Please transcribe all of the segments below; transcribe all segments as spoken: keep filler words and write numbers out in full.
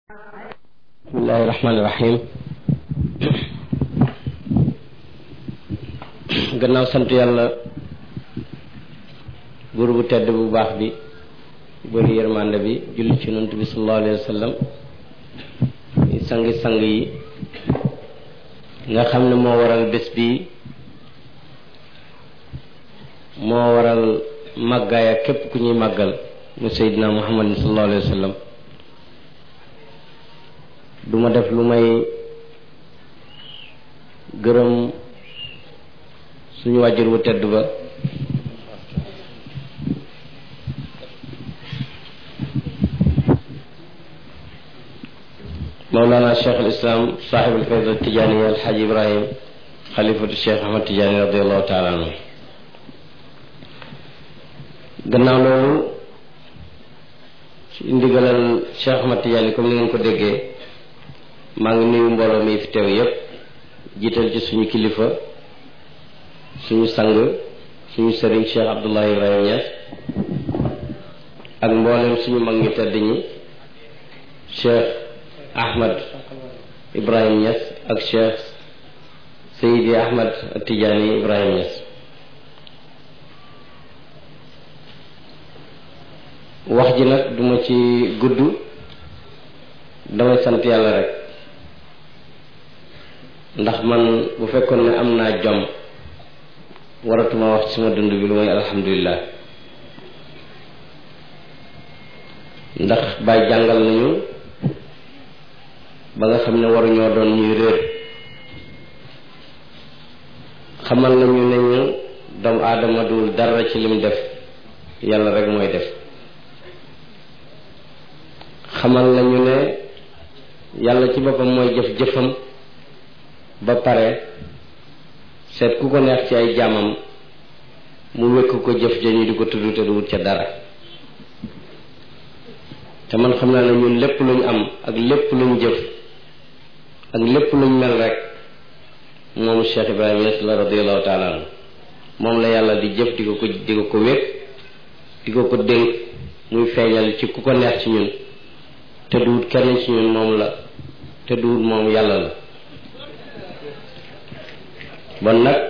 bismillahi rahmaani rahim. gannaaw sant yàlla buur bu tedd bu baax bi bëri yërmande bi julli ci yonent bi sallallahu alayhi wa sallam sangi sang yi nga xam ne moo waral bés bi moo waral màggaay ak képp ku ñuy màggal mu seydina muhammad sallallahu alayhi wa sallam. du ma def lu may gërëm suñu wàjjur bu tedd ba mawlana cheikh al islam sahib al fayda tijaani alxaaj ibrahim xalifatu cheikh ahmad tijaani radiallahu taala anhu. gannaaw loolu ci ndigalal cheikh ahmad tijaani comme ni ngeen ko déggee, maa ngi nuyu mbooloo mi fi teew yépp, jiital ci suñu kilifa suñu sang suñu sëriñ Cheikh Abdoulaye Ibrahima Niass ak mboolem suñu mag ñu tedd ñi Cheikh Ahmad Ibrahima Niass ak Cheikh Seydi Ahmad Tidiane Ibrahima Niass. wax ji nag duma ci gudd, damay sant yàlla rek, ndax man bu fekkoon ne am naa jom waratuma wax ci sama dund bi lu mooy alhamdulilah. ndax Baay jàngal nañu ba nga xam ne waruñoo doon ñuy réer, xamal nañu ne ñu doomu aadama dul dara ci lim def, yàlla rek mooy def. xamal nañu ne yàlla ci boppam mooy jëf jëfam ba pare seet ku ko neex ci ay jaamam mu wékk ko jëf ja ñu di ko tudd te du wut ca dara. te man xam naa ne ñun lépp luñ am ak lépp luñ jëf ak lépp luñ mel rek moom Cheikh Ibrahima Niass la radiyallahu taala anhu moom la yàlla di jëf di ko ko di ko ko wékk di ko ko dénk muy feeñal ci ku ko neex ci ñun te du wut kenn ci ñun moom la te du wut moom yàlla la. bon nag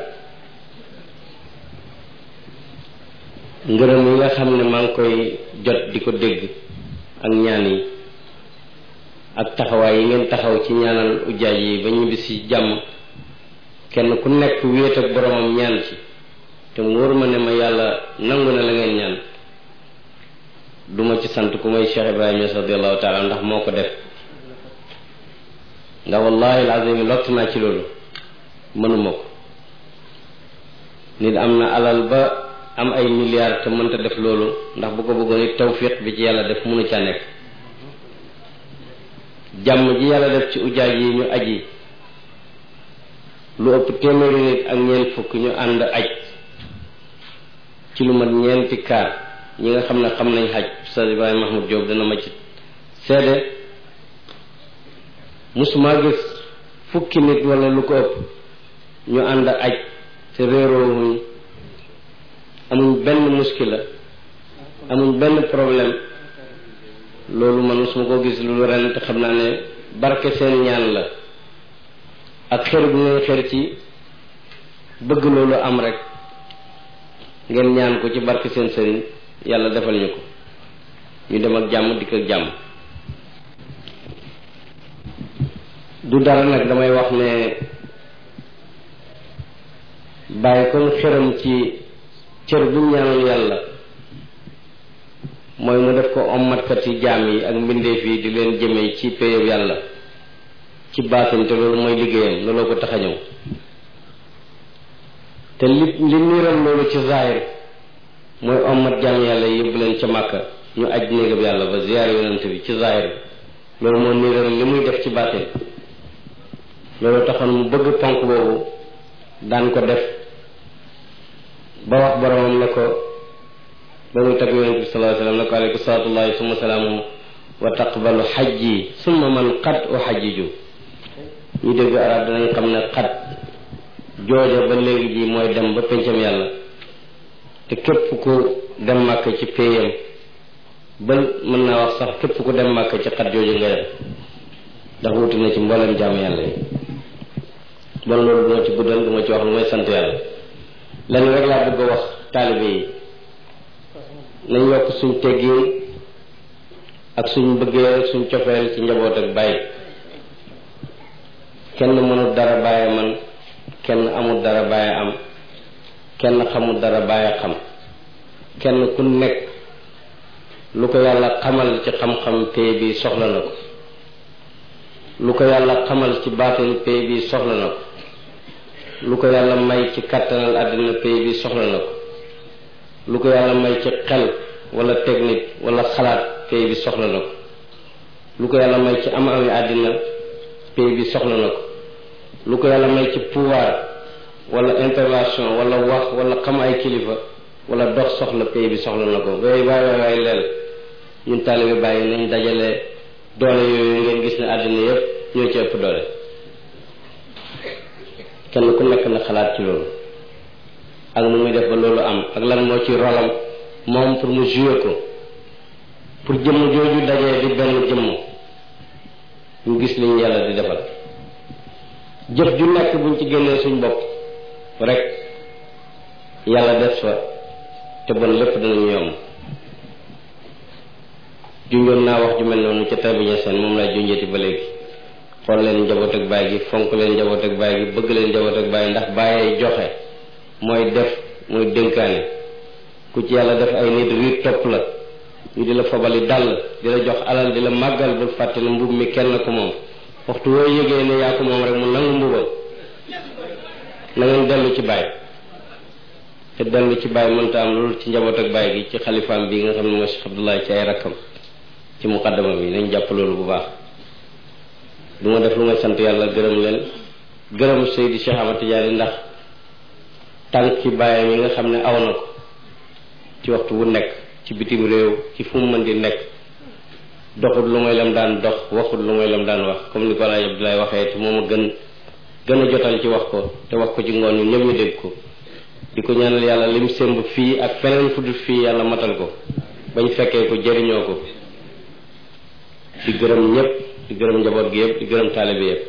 ngërëm yi nga xam ne maa ngi koy jot di ko dégg ak ñaan yi ak taxawaay yi ngeen taxaw ci ñaanal ujjaaj yi ba ñu bis ci jàmm, kenn ku nekk wéet ak boromam ñaan ci, te mu wóor ma ne ma yàlla nangu na la ngeen ñaan, duma ci sant ku may Cheikh Ibrahima Niass radiyallahu taala ndax moo ko def. ndax wallahi alazim lott naa ci loolu, mënuma ko. nit am na alal ba am ay milliards te mënta def loolu, ndax bu ko bëggoon it tawfiq bi ci yàlla def mënu ca nekk. jàmm ji yàlla def ci ujaaj yi ñu aji lu ëpp téeméeri nit ak ñeent fukk ñu ànd aj ci lu mat ñeenti kaar, ñi nga xam ne xam nañ xaj Oustaz Ibrahima Mahmoud Diop dana ma ci seede. musuma gis fukki nit wala lu ko ëpp ñu ànd aj te réeroowuñ, amuñ benn muskila, amuñ benn problème. loolu man su ma ko gis lu ren, te xam naa ne barke seen ñaan la ak xër bu ngeen xër ci bëgg loolu am rek, ngeen ñaan ko ci barke seen sëriñ, yàlla defal ñu ko, ñu dem ak jàmm dikk ak jàmm. du dara nag damay wax ne bàyyi comme xëram ci cër bu ñaanal yàlla mooy mu def ko ommatkat yi jaam yi ak mbindeef yi di leen jëmee ci péyeb yàlla ci baatin, te loolu mooy liggéeyam, looloo ko tax a ñëw. te li li niiral loolu ci zahir mooy ommat jaam yàlla yi yóbbu leen ca Màkka ñu aj néegab yàlla ba ziyaar yonent bi ci zahir, loolu moo niiral li muy def ci baatin. loolu taxoon mu bëgg ponk boobu daan ko def ba wax boromam ne ko ba muy tagg yonent bi sallallahu alayhi wa sallam ne ko aleyka salaatullahi summa salaamu wa taqbalu xajji summa man qad u xajjiju. ñu dégg arab danañ xam ne xat jooja ba léegi ji mooy dem ba pencam yàlla, te képp ku dem màkk ci péyam ba mën naa wax sax képp ku dem màkk ci xat jooju nga dem ndax wuti na ci mboolem jaam yàlla yi. bon loolu duma ci guddal duma ci wax lu may sant yàlla lenn rek laa bëgg a wax taalibe yi nañ yokk suñ teggiin ak suñ bëggee suñ cofeel ci njaboot ak bàyyi. kenn mënul dara bàyyi man kenn amul dara bàyyi am kenn xamul dara bàyyi xam kenn ku nekk lu ko yàlla xamal ci xam-xam pay bi soxla na ko lu ko yàlla xamal ci baatin pay bi soxla na ko lu ko yàlla may ci kàttanal àddina pay bi soxla na ko lu ko yàlla may ci xel wala technique wala xalaat pay bi soxla na ko lu ko yàlla may ci am ami àddina pay bi soxla na ko lu ko yàlla may ci pouvoir wala intervention wala wax wala xam ay kilifa wala dox soxla pay bi soxla na ko waay waay waay waay leel ñun taalibe bàyyi nañ dajale doole yooyu ngeen gis ne àddina yépp ñoo ci ëpp doole kenn ku nekk na xalaat ci loolu ak nu muy def ba loolu am ak lan moo ci rolam moom pour mu jouer ko pour jëmm jooju dajee di benn jëmm ñu gis liñ yàlla di defal jëf ju nekk buñ ci génnee suñ bopp rek yàlla def fa te bon lépp danañu yomb junjoon naa wax ju mel noonu ca tabiña seen moom lay junjeeti ba léegi xool leen njaboot ak baay gi fonk leen njaboot ak baay gi bëgg leen njaboot ak baay ndax bàyyee joxe mooy def mooy dénkaane ku ci yàlla def ay nit riit topp la ñu di la fabali dàll di la jox alal di la màggal bul fàtte ne mbub mi kenn ko moom waxtu woo yëgee ne yaa ko moom rek mu nangu mbubal na ngeen dellu ci baay te dellu ci baay mënta am loolu ci njaboot ak baay gi ci xalifaam bi nga xam ne mooy Cheikh Abdoulaye ci ay rakkam ci muqaddama bi nañ jàpp loolu bu baax du ma def lu may sant yàlla gërëm leen gërëm Seydi Cheikh Ahmad Tidiane ndax tànki baayam yi nga xam ne aw na ko ci waxtu wu nekk ci bitim réew ci fu mu mën di nekk doxut lu may lam daan dox waxut lu may lam daan wax comme ni ko Alaaji Abdoulaye waxee te moom a gën gën a jotal ci wax ko te wax ko ci ngoon ñu ñëpp ñu dégg ko di ko ñaanal yàlla lim sémb fii ak feneen fu dul fii yàlla matal ko bañ fekkee ko jëriñoo ko di gërëm ñëpp di gërëm njaboot gi yëpp di gërëm taalibe yëpp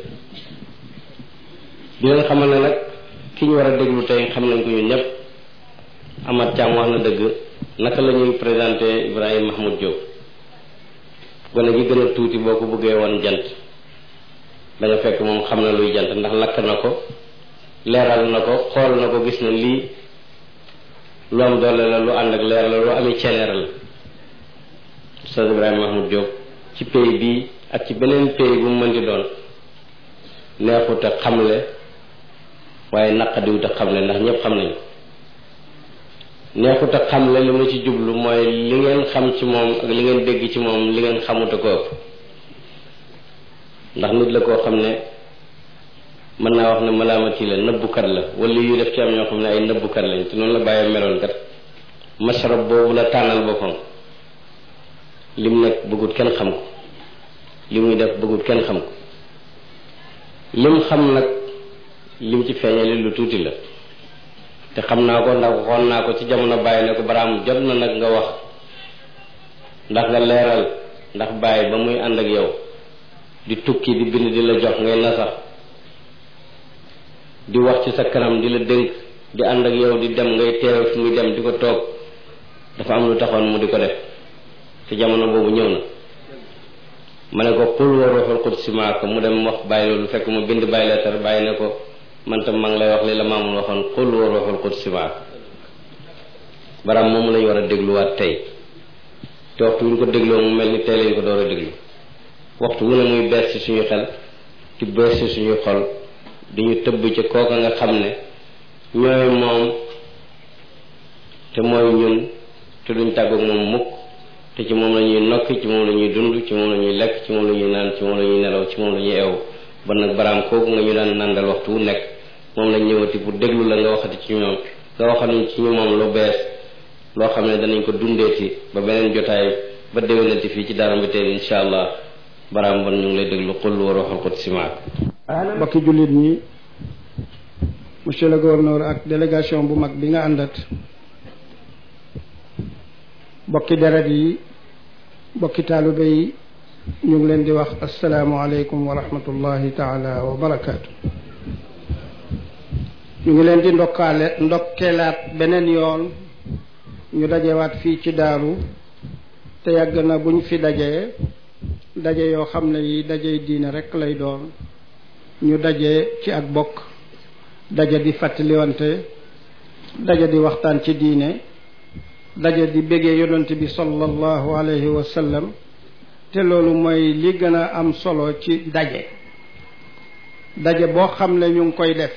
di leen xamal ne nag ki ñu war a déglu tey xam nañ ko ñun ñëpp Amath Thiam wax na dëgg naka la ñuy présenté Ibrahima Mahmoud Diop gone gi gën a tuuti boo ko bëggee woon jant da nga fekk moom xam na luy jant ndax lakk na ko leeral na ko xool na ko gis na lii lu am doole la lu ànd ak leer la lu ami ceneer la Oustaz Ibrahima Mahmoud Diop ci pays bii ak ci beneen pays bu mu mën di doon neexut a xamle waaye naqadiwut a xamle ndax ñëpp xam nañu neexut a xamle li ma ci jublu mooy li ngeen xam ci moom ak li ngeen dégg ci moom li ngeen xamut a ko ëpp ndax nit la koo xam ne mën naa wax ne malaamati la nëbbukat la wala yu def ci am ñoo xam ne ay nëbbukat lañ te noonu la bàyyi meloon kat masharab boobu la tànnal boppam lim nekk bëggut kenn xam ko li muy def bëggut kenn xam ko lim xam nag lim ci feeñali lu tuuti la te xam naa ko ndax waxoon naa ko ci jamono bàyyi ne ko baraam jot na nag nga wax ndax nga leeral ndax bàyyi ba muy ànd ak yow di tukki di bind di la jox ngay nasax di wax ci sa kanam di la dénk di ànd ak yow di dem ngay teewe fi muy dem di ko toog dafa am lu taxoon mu di ko def te jamono boobu ñëw na ma ne ko qul wa ruuxul qudsi maaka mu dem wax bàyyi loolu fekk mu bind bàyyi leetar bàyyi ne ko man tam maa ngi lay wax li la maamul waxoon qul wa ruuxul qudsi maaka baraam moomu lañu war a dégluwaat tey te waxtu wu ñu ko dégloo mu mel ni tey lañu ko door a déglu waxtu wu ne muy bees ci suñu xel di bees ci suñu xol di ñu tëbb ci kooka nga xam ne ñooy moom te mooy ñun te duñ tàggoog moom mukk te ci moom la ñuy nokki ci moom la ñuy dund ci moom la ñuy lekk ci moom la ñuy naan ci moom la ñuy nelaw ci moom la ñuy eew ba nag baraam kooku nga ñu daan nandal waxtu wu nekk moom lañ ñëwati pour déglu la nga waxati ci ñoom nga waxal ci ñu moom lu bees loo xam ne danañ ko dundeeti ba beneen jotaay ba déwénati fii ci Daara Mbéténe insha allah baraam bon ñu ngi lay déglu qul wa ruuhul qudsi maak mbokki jullit ñi monsieur le gouverneur ak délégation bu mag bi nga àndat bokki deret yi bokki taalibe yi ñu ngi leen di wax asalaamualeykum wa rahmatullahi taala wa barakaatu. ñu ngi leen di ndokkaale ndokkeelaat beneen yoon ñu dajewaat fii ci daaru te yàgg na buñ fi dajee daje yoo xam ne yi daje diine rekk lay doon ñu daje ci ak bokk daje di fàttaliwante daje di waxtaan ci diine daje di béggee yonent bi sallallahu alayhi wa sallam te loolu mooy li gën a am solo ci daje daje boo xam ne ñu ngi koy def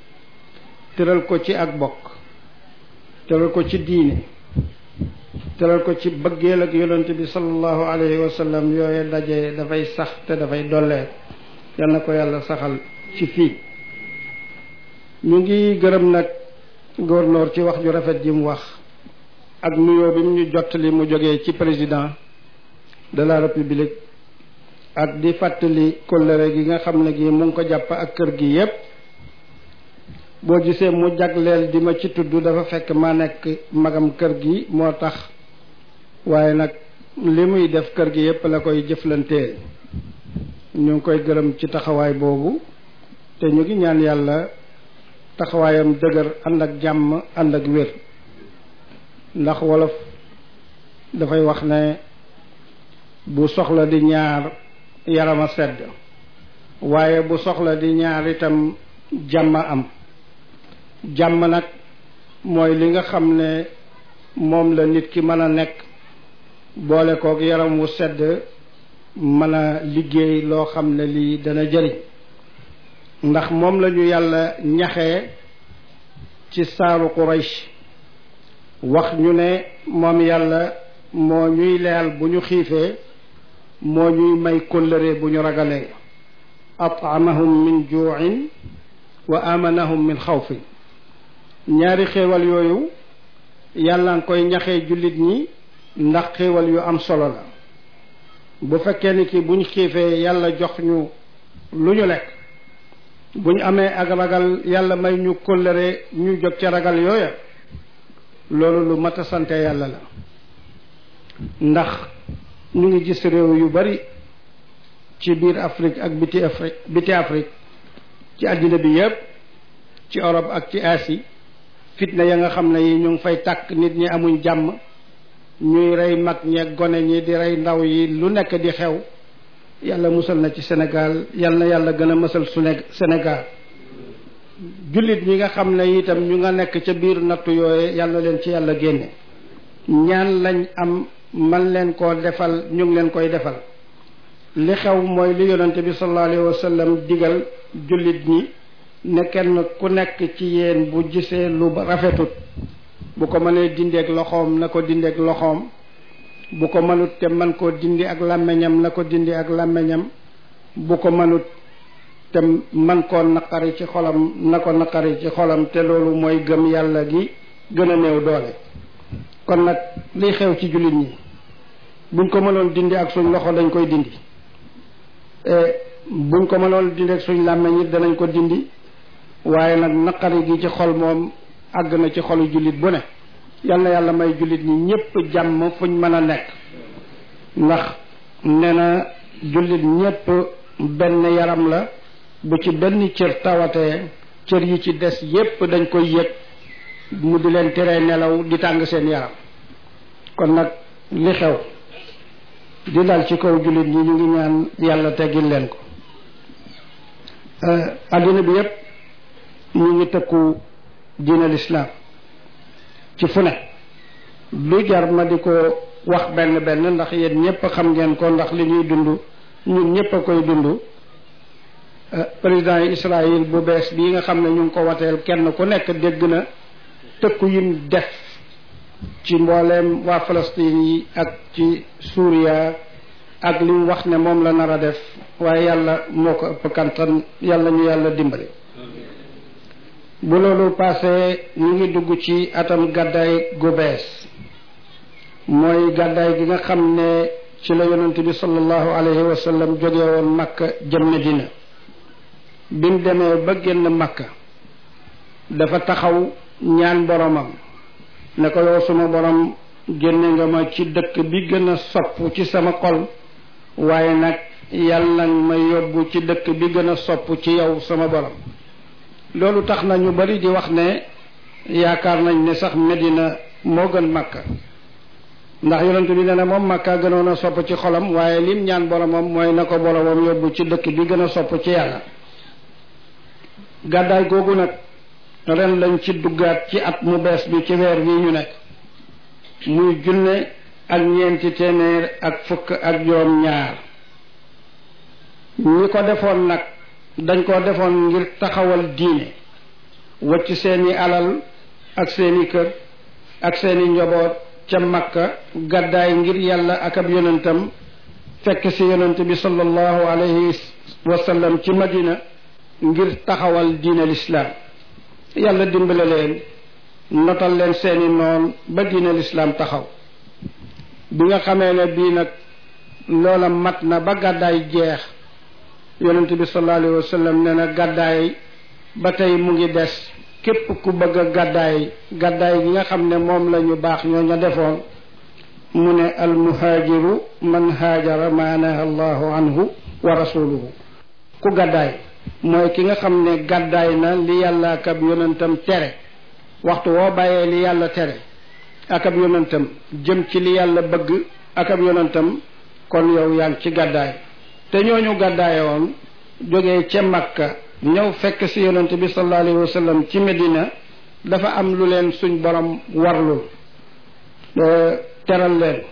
tëral ko ci ak bokk tëral ko ci diine tëral ko ci bëggeel ak yonent bi sallallahu alayhi wa sallam yooye daje dafay sax te dafay dollee yal na ko yàlla saxal ci fii ñu ngi gërëm nag gouverneur ci wax ju rafet ji mu wax ak nuyoo bi mu ñu jottali mu jógee ci président de la république ak di fàttali kóllëre gi nga xam ne gi mu ngi ko jàpp ak kër gi yépp boo gisee mu jagleel di ma ci tudd dafa fekk ma nekk magam kër gi moo tax waaye nag li muy def kër gi yépp la koy jëflanteel ñu ngi koy gërëm ci taxawaay boobu te ñu ngi ñaan yàlla taxawaayam dëgër ànd ak jàmm ànd ak wér ndax wolof dafay wax ne bu soxla di ñaar yarama sedd waaye bu soxla di ñaar itam jàmm am jàmm nag mooy li nga xam ne moom la nit ki mën a nekk boole kook yaram wu sedd mën a liggéey loo xam ne lii dana jëriñ ndax moom la ñu yàlla ñaxee ci saaru Quraysh wax ñu ne moom yàlla moo ñuy leyal bu ñu xiifee moo ñuy may kóllëre bu ñu ragalee at'amahum min ju'in wa amanahum min xawfin ñaari xéewal yooyu yàlla nga koy ñaxee jullit ñi ndax xéewal yu am solo la bu fekkee ni ki buñ xiifee yàlla jox ñu lu ñu lekk buñ amee ak ragal yàlla may ñu kóllëre ñu jóg ca ragal yooya loolu lu mat a sante yàlla la ndax ñu ngi gis réew yu bari ci biir Afrique ak biti Afrique biti Afrique ci àddina bi yépp ci Europe ak ci Asie fitna ya nga xam ne yi ñu ngi fay tàkk nit ñi amuñ jàmm ñuy rey mag ñeeg gone ñi di rey ndaw yi lu nekk di xew yàlla musal na ci Sénégal yal na yàlla gën a musal su nekk Sénégal jullit ñi nga xam ne itam ñu nga nekk ca biir nattu yooye yàlla leen ci yàlla génne ñaan lañ am man leen koo defal ñu ngi leen koy defal li xew mooy li yonente bi sallallahu alayhi wa sallam digal jullit ñi ne kenn ku nekk ci yéen bu gisee lu rafetut bu ko mënee dindeeg loxoom na ko dindeeg loxoom bu ko mënut te man koo dindi ak làmmiñam na ko dindi ak làmmiñam bu ko mënut te man koo naqari ci xolam na ko naqari ci xolam te loolu mooy gëm yàlla gi gën a néew doole kon nag liy xew ci jullit ñi buñ ko mënoon dindi ak suñ loxo dañ koy dindi buñ ko mënoon dindi ak suñ làmmiñ it danañ ko dindi waaye nag naqari gi ci xol moom àgg na ci xolu jullit bu ne yal na yàlla may jullit ñi ñépp jàmm fuñ mën a nekk ndax nee na jullit ñépp benn yaram la bu ci benn cër tawatee cër yi ci des yépp dañ koy yëg mu di leen teree nelaw di tàng seen yaram kon nag li xew di dal ci kaw jullit ñi ñu ngi ñaan yàlla teggil leen ko adduna bi yépp ñu ngi tëkku diina lislaam ci fu ne lu jar ma di ko wax benn benn ndax yéen ñépp xam ngeen ko ndax li ñuy dund ñun ñépp a koy dund président yi Israël bu bees bii nga xam ne ñu ngi ko wateel kenn ku nekk dégg na tëkku yim def ci mbooleem waa Palestine yi ak ci Suuriya ak li mu wax ne moom la nar a def waaye yàlla moo ko ëpp kantan yàlla ñu yàlla dimbali bu loolu passé ñu ngi dugg ci atam gàddaay gu bees mooy gàddaay gi nga xam ne ci la yonent bi sallallahu alayhi wa sallam jóge woon Makka jëm Medina bi mu demee ba génn Makka dafa taxaw ñaan boromam ne ko yow suma borom génne nga ma ci dëkk bi gën a sopp ci sama xol waaye nag yàlla nag ma yóbbu ci dëkk bi gën a sopp ci yow sama borom. loolu tax na ñu bari di wax ne yaakaar nañ ne sax Medina moo gën Makka ndax yonent bi nee na moom Makka gënoon a sopp ci xolam waaye lim ñaan boromam mooy na ko boromam yóbbu ci dëkk bi gën a sopp ci yàlla. gàddaay googu nag ren lañ ci duggaat ci at mu bees bi ci weer bii ñu nekk muy junne ak ñeenti téeméer ak fukk ak juróom ñaar ñi ko defoon nag dañ ko defoon ngir taxawal diine wacc seeni alal ak seeni kër ak seeni njaboot ca Makka gàddaay ngir yàlla ak ab yonentam fekk ci yonent bi sallallahu alayhi wa sallam ci Madina ngir taxawal diine lislaam yàlla dimbale leen notal leen seeni noon ba diine lislaam taxaw bi nga xamee ne bii nag loola mat na ba gàddaay jeex yonent bi sallallahu alayhi wa sallam nee na gàddaay ba tey mu ngi des képp ku bëgg a gàddaay gàddaay gi nga xam ne moom la ñu baax ñoo ña defoon mu ne al muhaajiru man haajara ma naha allahu anhu wa rasuluhu ku gàddaay mooy ki nga xam ne gàddaay na li yàlla ak ab yonentam tere waxtu woo bàyyee li yàlla tere ak ab yonentam jëm ci li yàlla bëgg ak ab yonentam kon yow yaa ngi ci gàddaay te ñooñu gàddaayoon jógee ca Makka ñëw fekk ci yonent bi sallallahu alayhi wa sallam ci Medina dafa am lu leen suñ borom warlul teral leen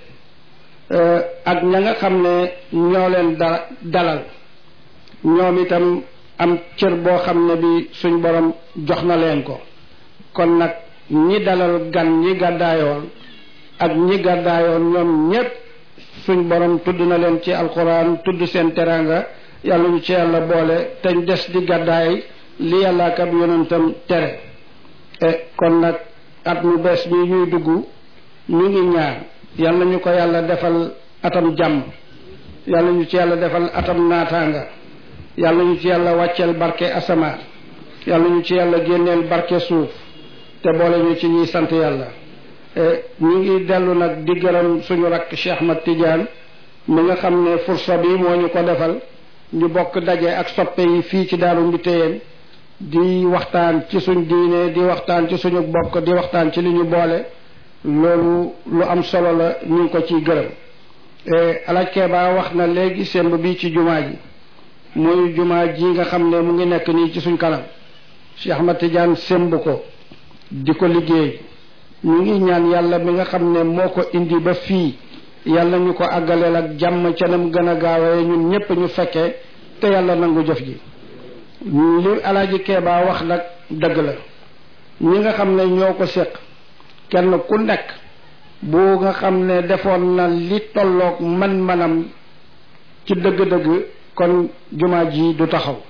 ak ña nga xam ne ñoo leen da dalal ñoom itam am cër boo xam ne bi suñ borom jox na leen ko kon nag ñi dalal gan ñi gàddaayoon ak ñi gàddaayoon ñoom ñépp suñ borom tudd na leen ci alquran tudd seen teranga yàlla ñu ci yàlla boole teñ des di gàddaay li yàlla ak ab yonentam tere e kon nag at mu bees bi ñuy dugg ñu ngi ñaan yàlla ñu ko yàlla defal atam jàmm yàlla ñu ci yàlla defal atam naataanga yàlla ñu ci yàlla wàcceel barke asamaan yàlla ñu ci yàlla génneel barke suuf te boole ñu ci ñuy sant yàlla ñu ngi dellu nag di gërëm suñu rakk Cheikh Ahmad Tidiane mi nga xam ne fursa bi moo ñu ko defal ñu bokk daje ak soppe yi fii ci Daaru Mbiteyeen di waxtaan ci suñ diine di waxtaan ci suñu bokk di waxtaan ci li ñu boole loolu lu am solo la ñu ngi ko ciy gërëm alaaj Keeba wax na léegi semb bi ci jumaa ji muy jumaa ji nga xam ne mu ngi nekk nii ci suñ kanam Cheikh Ahmad Tidiane semb ko di ko liggéey ñu ngi ñaan yàlla mi nga xam ne moo ko indi ba fii yàlla ñu ko àggaleel ak jàmm ca nam gën a gaawee ñun ñépp ñu fekkee te yàlla nangu jëf ji li alaaji Keeba wax nag dëgg la ñi nga xam ne ñoo ko séq kenn ku nekk bu nga xam ne defoon na li tolloog man-manam ci dëgg-dëgg kon jumaa ji du taxaw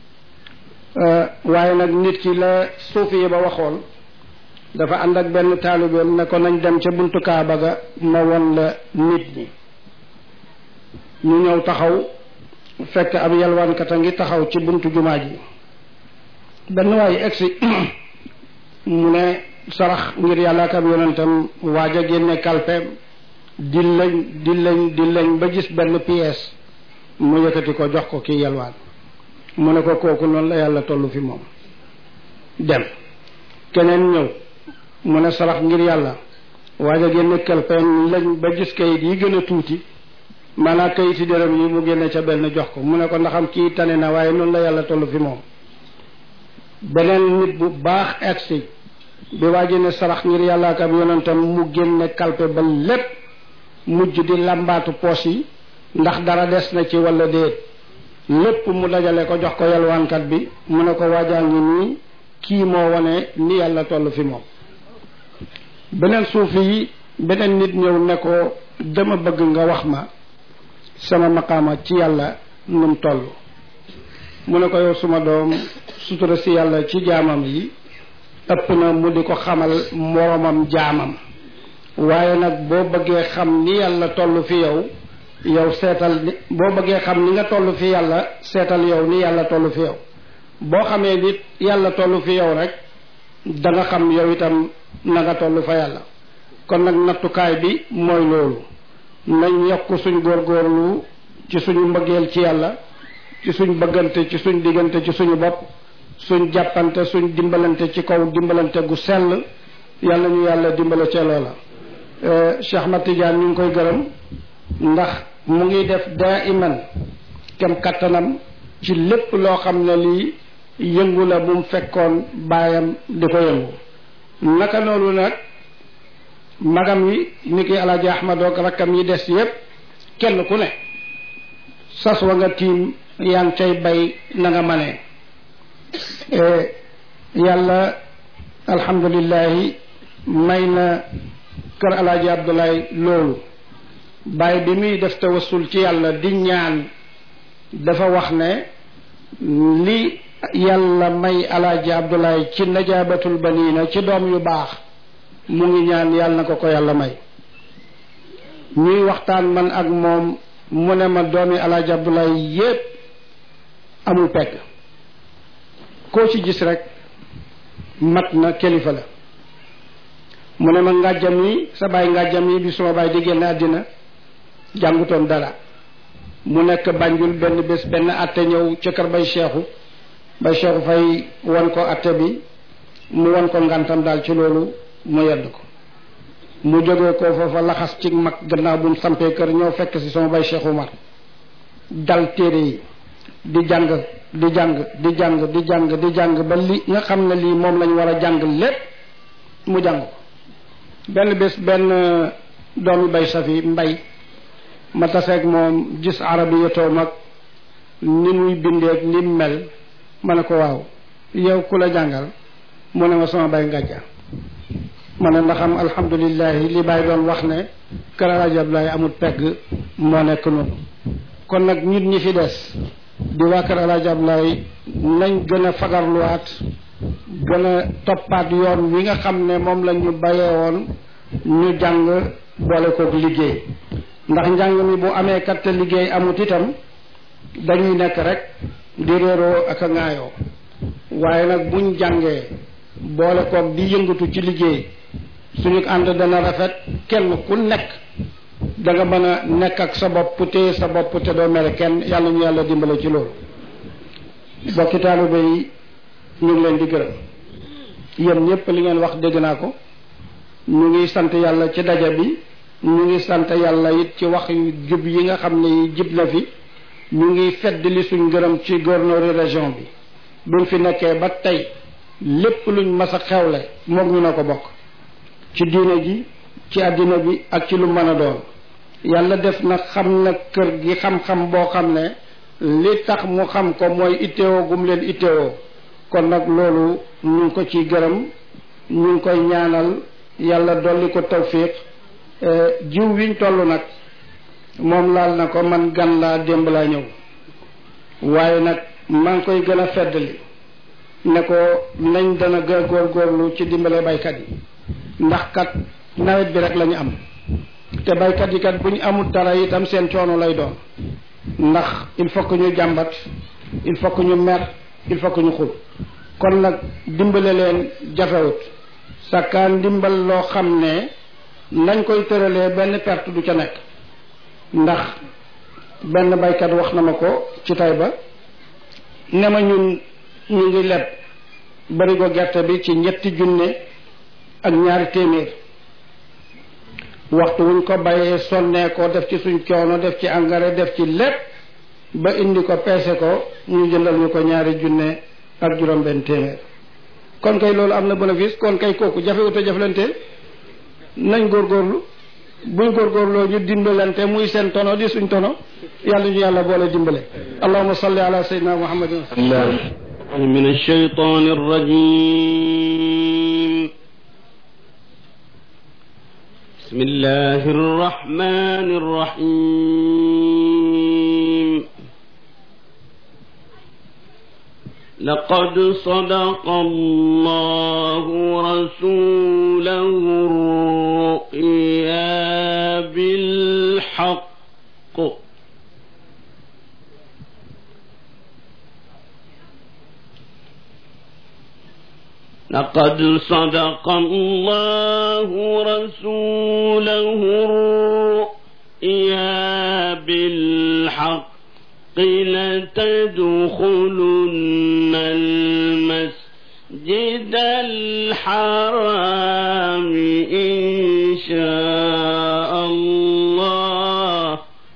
waaye nag nit ki la suufi yi ba waxoon dafa ànd ak benn taalibeem ne ko nañ dem ca buntu Kaaba ga ma won la nit ñi ñu ñëw taxaw fekk ab yalwaankat a ngi taxaw ci buntu jumaa ji benn waaye egsi mu ne sarax ngir yàlla ak ab yonentam waaj a génne kalpeem di lañ di lañ di lañ ba gis benn pièce mu yëkkati ko jox ko kii yalwaan mu ne ko kooku noonu la yàlla tollu fi moom dem keneen ñëw mu ne sarax ngir yàlla waaj a génne kalpeem lañ ba gis kayit yi gën a tuuti maanaam kayiti dërëm yi mu génne ca benn jox ko mu ne ko ndaxam kii tane na waaye noonu la yàlla tollu fi moom beneen nit bu baax egsi bi waaji ne sarax ngir yàlla ak ab yonentam mu génne kalpe ba lépp mujj di làmbaatu poos yi ndax dara des na ci walla déet lépp mu dajale ko jox ko yalwaankat bi mu ne ko waajaa ngi nii kii moo wane ni yàlla toll fi moom beneen suufi yi beneen nit ñëw ne ko dama bëgg nga wax ma sama maqaama ci yàlla num toll mu ne ko yow suma doom sutura si yàlla ci jaamam yi ëpp na mu di ko xamal moroomam jaamam waaye nag boo bëggee xam ni yàlla toll fi yow yow seetal ni boo bëggee xam ni nga toll fi yàlla seetal yow ni yàlla toll fi yow boo xamee nit yàlla toll fi yow rek da nga xam yow itam na nga toll fa yàlla kon nag nattukaay bi mooy loolu nañ yokk suñ góorgóorlu ci suñu mbëggeel ci yàlla ci suñ bëggante ci suñ diggante ci suñu bopp suñ jàppante suñ dimbalante ci kaw dimbalante gu sell yàlla ñu yàlla dimbale ca loola Cheikh Ahmad Tidiane ñu ngi koy gërëm ndax mu ngi def daa iman kem kattanam ci lépp loo xam ne lii yëngu la bu mu fekkoon baayam di ko yëngu naka noonu nag magam yi ni ki alaaji Ahmad ak rakkam yi des yépp kenn ku ne sas wa nga tiim yaa ngi cay bay na nga manee yàlla alhamdulillahi may na kër alaaji Abdoulaye loolu baay bi muy def tawassul ci yàlla di ñaan dafa wax ne li yàlla may alaaji Abdoulaye ci najaabatul banina ci doom yu baax mu ngi ñaan yàlla na ko ko yàlla may ñuy waxtaan man ak moom mu ne ma doomi alaaji Abdoulaye yépp amul pegg koo ci gis rek mat na kilifa la mu ne ma ngàjjam yi sa baay ngàjjam yi bi suma baay di génn àddina jàngutoon dara mu nekk Banjul benn bés benn atte ñëw ca kër bay Cheikhu bay Cheikhu fay won ko atte bi mu won ko ngantam daal ci loolu mu yedd ko mu jógee ko foofa laxas ci mag gannaaw bu mu sampee kër ñëw fekk si sama bay Cheikh Umar dal téere yi di jàng di jàng di jàng di jàng di jàng ba li nga xam ne lii moom lañu war a jàng lépp mu jàng ko benn bés benn doomi bay safi mbay ma taseeg moom gis arabiyatoo mag ni muy bindeeg ni mel ma ne ko waaw yow ku la jàngal mu ne ma sama bay ngàjja ma ne ndax am alhamdulilahi li Baay doon wax ne kër Alaaji Abdoulaye amul pegg moo nekk noonu kon nag nit ñi fi des di waa kër Alaaji Abdoulaye nañ gën a fagarluwaat gën a toppaat yoon wi nga xam ne moom la ñu bayee woon ñu jàng boole kook liggéey ndax njàng mi bu amee kat te liggéey amut itam dañuy nekk rek di réeroo ak a ŋaayoo waaye nag buñ jàngee boole kook di yëngatu ci liggéey suñu ànd dana rafet kenn ku nekk da nga mën a nekk ak sa bopp téye sa bopp te doo mere kenn yàlla ñu yàlla dimbale ci loolu bokki taalibe yi ñu ngi leen di gërëm yéen ñëpp li ngeen wax dégg naa ko ñu ngi sant yàlla ci daja bi ñu ngi sant yàlla it ci wax yu jub yi nga xam ne yi jib na fi ñu ngi fedd li suñ gërëm ci gouverneur région bi buñ fi nekkee ba tey lépp luñ mas a xewle moog ñu na ko bokk ci diine ji ci àddina bi ak ci lu mën a doon yàlla def na xam na kër gi xam-xam boo xam ne li tax mu xam ko mooy itteewoo gum leen itteewoo kon nag loolu ñu ngi ko ciy gërëm ñu ngi koy ñaanal yàlla dolli ko tawfiq jiw wiñ toll nag moom laal na ko man gan laa démb laa ñëw waaye nag maa ngi koy gën a feddali ne ko nañ dana gën a góorgóorlu ci dimbale baykat yi ndax kat nawet bi rek la ñu am te baykat yi kat bu ñu amul dara itam seen coono lay doon ndax il faut que ñu jàmbat il faut que ñu mer il faut que ñu xul kon nag dimbale leen jafewut sakkaan dimbal loo xam ne nañ koy tëralee benn perte du ca nekk ndax benn baykat wax na ma ko ci Taïba ne ma ñun ñu ngi leb barigo gerte bi ci ñetti junne ak ñaari téeméer waxtu wuñ ko bayee sonnee ko def ci suñ coono def ci engrais def ci lépp ba indi ko peese ko ñu jëndal ñu ko ñaari junne ak juróom benn téeméer kon kay loolu am na bénéfice kon kay kooku jafewut a jëflante nañ góorgóorlu buñ góorgóorloo ñu dimbalante muy seen tono di suñ tono yàlla ñu yàlla boole dimbale allahumma salli ala sayyidina muhammadin min ash-shaytan ar-rajim bismillahi ar-rahmani ar-rahim لقد صدق الله رسوله الرؤيا بالحق لقد صدق الله رسوله الرؤيا بالحق لتدخلن المسجد الحرام إن شاء الله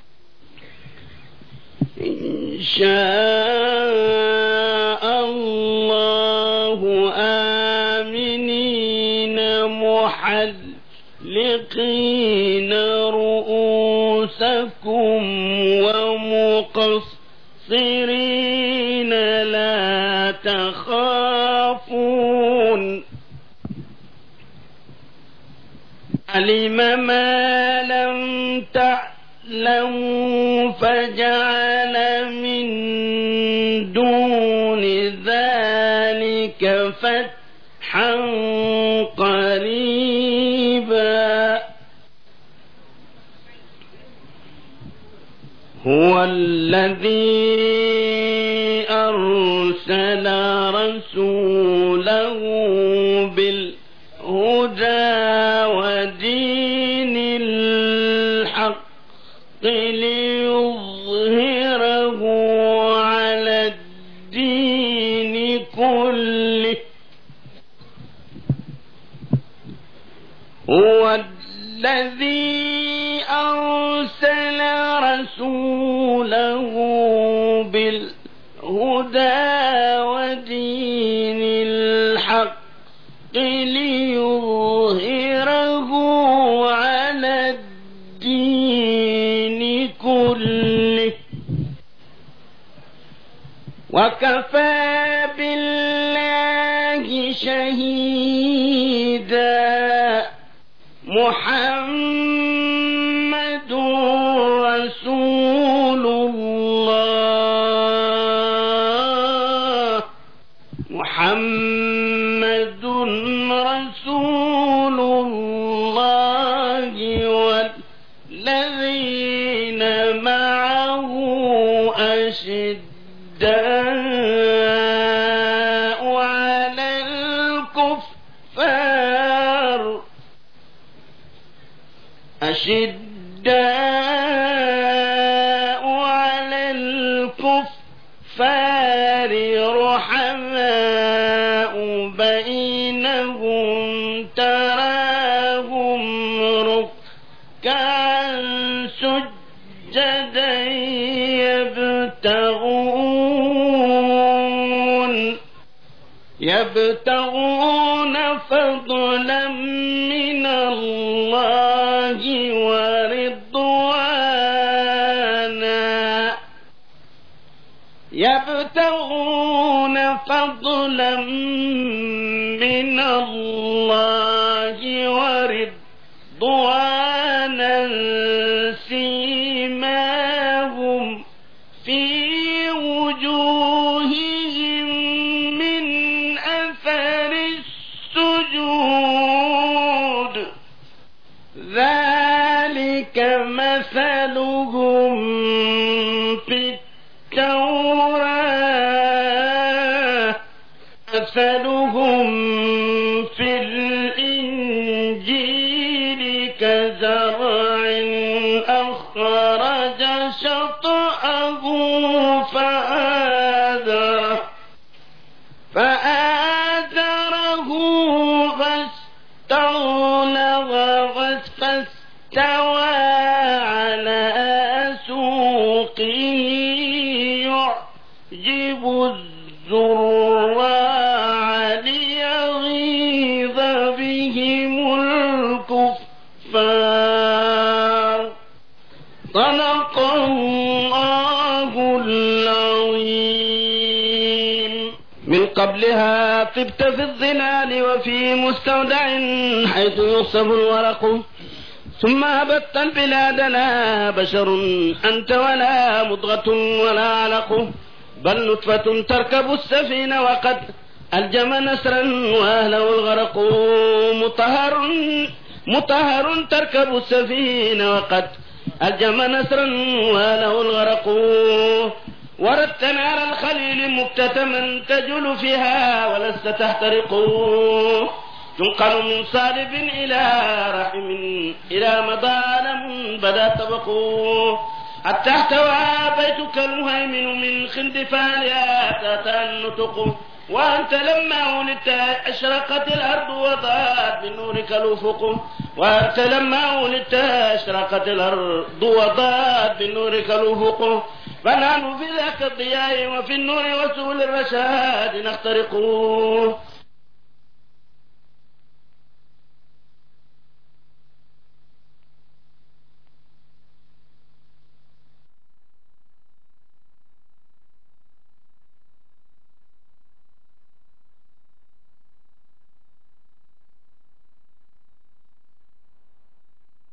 إن شاء الله آمنين محلقين رؤوسكم ومقصرين لا تخافون علم ما لم تعلموا فجعل من دون ذلك فتحا قريبا هو الذي أرسل رسوله بالهدى ودين الحق ليظهره على الدين كله هو الذي أرسل رسوله بالهدى ودين الحق ليظهره على الدين كله وكفى بالله شهيدا محمد رسول الله محمد رسول الله والذين معه أشداء على الكفار أشداء على الكفار رحماء بينهم تراهم ركعا سجدا يبتغون يبتغون فضلا من الله ورضوانا يبتغون فضلا من الله ورضوانا سيماهم في وجوههم من أثر السجود ذلك مثلهم في التوراة مثلهم في الإنجيل كزرع أخرج شطأه فآزره فآزره فاستغلظ فاستوى على سوقه يعجب الزراع ليغيظ بهم الكفار صدق الله العظيم من قبلها طبت في الظلال وفي مستودع حيث يصب الورق ثم هبطت البلاد لا بشر أنت ولا مضغة ولا علق بل نطفة تركب السفينة وقد ألجم نسرا وأهله الغرق مطهر مطهر تركب السفينة وقد ألجم نسرا وأهله الغرق وردت نار الخليل مكتتما تجول فيها ولست تحترق تنقل من صالب إلى رحم إلى مضى عالم بدا طبق حتى احتوى بيتك المهيمن من خندفانها تاتا النطق وأنت لما ولدت أشرقت الأرض وضاءت بنورك الأفق وأنت لما ولدت أشرقت الأرض وضاءت بنورك الأفق فنحن في ذاك الضياء وفي النور وسبل الرشاد نخترق